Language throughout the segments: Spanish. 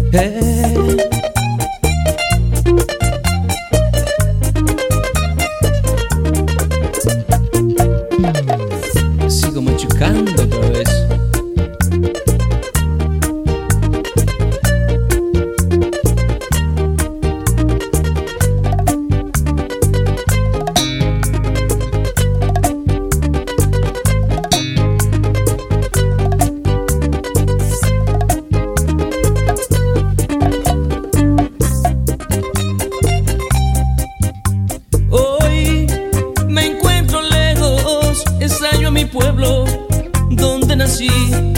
Sigo machucando otra vez. Mi pueblo donde nací.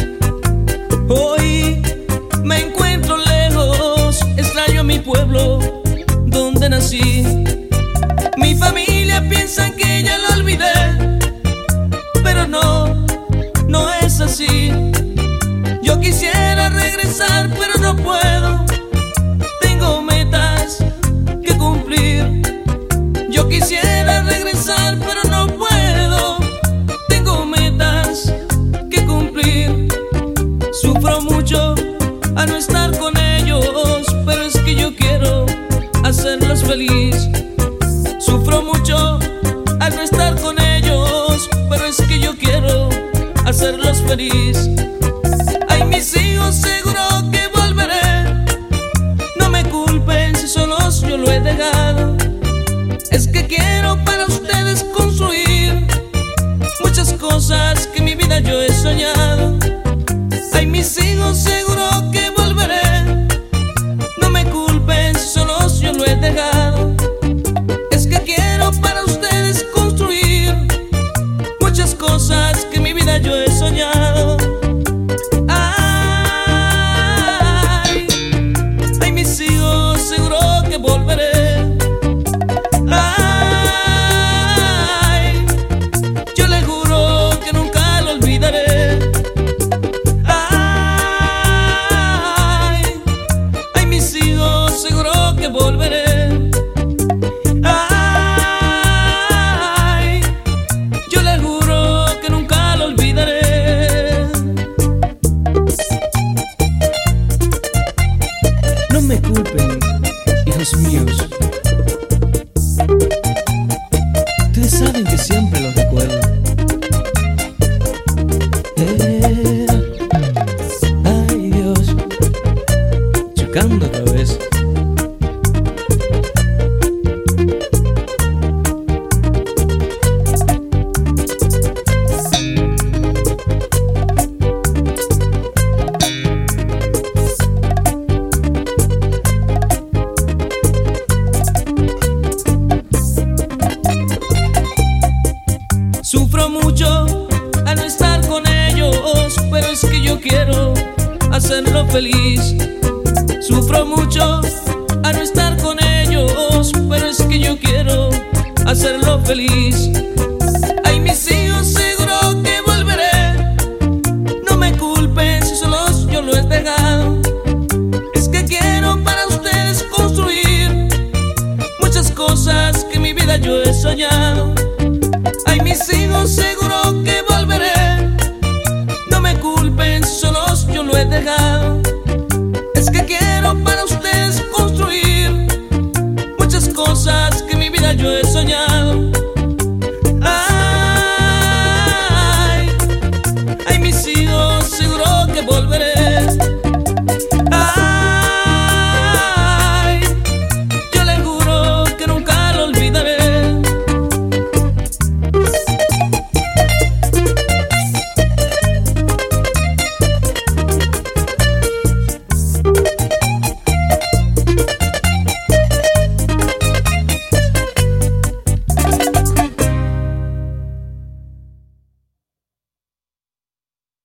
Hoy me encuentro lejos, extraño mi pueblo donde nací. Mi familia piensa que ya lo olvidé, pero no es así. Yo quisiera regresar, pero no puedo. Tengo metas que cumplir. Yo quisiera regresar, pero no puedo. Sufro mucho a no estar con ellos, pero es que yo quiero hacerlos feliz. Sufro mucho al no estar con ellos, pero es que yo quiero hacerlos feliz. Ay, mis hijos, seguro que volveré. No me culpen si solos yo lo he dejado. Es que quiero para ustedes construir muchas cosas que en mi vida yo he soñado. Ay, mis hijos, seguro que volveré. No me culpen si solos yo lo he dejado. Es que quiero para ustedes construir muchas cosas que en mi vida yo he soñado. Ay, ay, mis hijos, seguro que volveré. Ay, yo le juro que nunca lo olvidaré. Seguro que volveré. Ay, yo le juro que nunca lo olvidaré. No me culpen, hijos míos. Ustedes saben que siempre los recuerdo. Ay, Dios, chocando otra vez. Sufro mucho a no estar con ellos, pero es que yo quiero hacerlo feliz. Sufro mucho a no estar con ellos, pero es que yo quiero hacerlo feliz. Ay, mis hijos, seguro que volveré. No me culpen si solos yo lo he dejado. Es que quiero para ustedes construir muchas cosas que en mi vida yo he soñado.